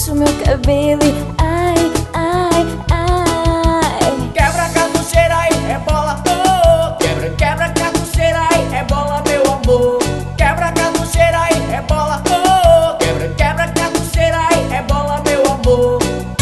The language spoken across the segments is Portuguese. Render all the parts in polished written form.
puxa o meu cabelo e ai, ai, ai. Quebra a cartucheira aí, rebola, oh. Quebra, quebra a cartucheira aí, rebola, meu amor. Quebra a cartucheira aí, rebola, oh. Quebra, quebra a cartucheira aí, rebola, meu amor.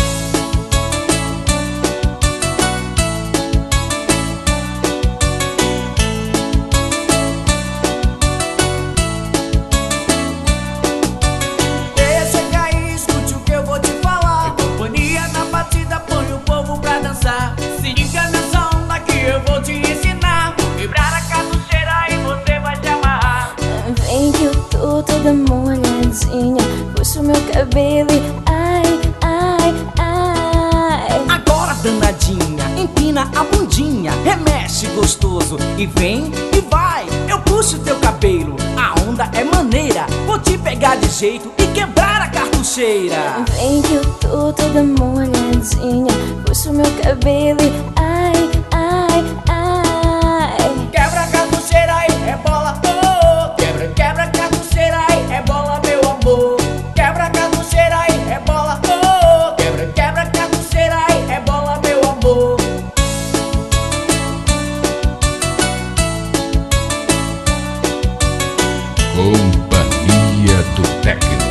Deixa cair, escute o que eu vou te falar. Companhia na batida, põe o povo pra dançar. Se liga nessa onda que eu vou te ensinar. Quebrar a cartucheira e você vai se amarrar. Vem que eu tô toda molhadinha, puxa o meu cabelo e ai, ai, ai. Agora danadinha, empina a bundinha, remexe gostoso e vem e vai. Eu puxo teu cabelo, a onda é maneira. Vou te pegar de jeito e quebrar a cartucheira. Vem que eu tô toda molhadinha, puxa o meu cabelo e ai, ai, ai. Quebra a cartucheira e rebola, oh. Quebra, quebra a cartucheira e rebola, meu amor. Quebra a cartucheira e rebola, oh. Quebra, quebra a cartucheira e rebola, meu amor. Companhia do Tecno.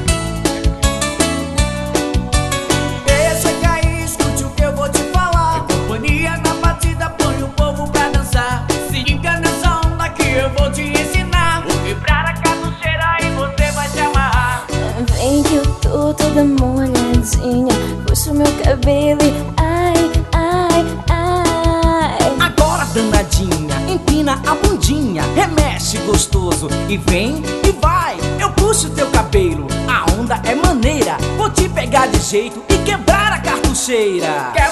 Deixa cair, escute o que eu vou te falar. Companhia na batida, põe o povo pra dançar. Se liga nessa onda que eu vou te ensinar. Vou quebrar a cartucheira e você vai se amarrar. Vem que eu tô toda molhadinha, puxa o meu cabelo e ai, ai, ai. Agora danadinha, empina a bundinha, remexe gostoso e vem e vai. Eu puxo teu cabelo, a onda é maneira. Vou te pegar de jeito e quebrar a cartucheira.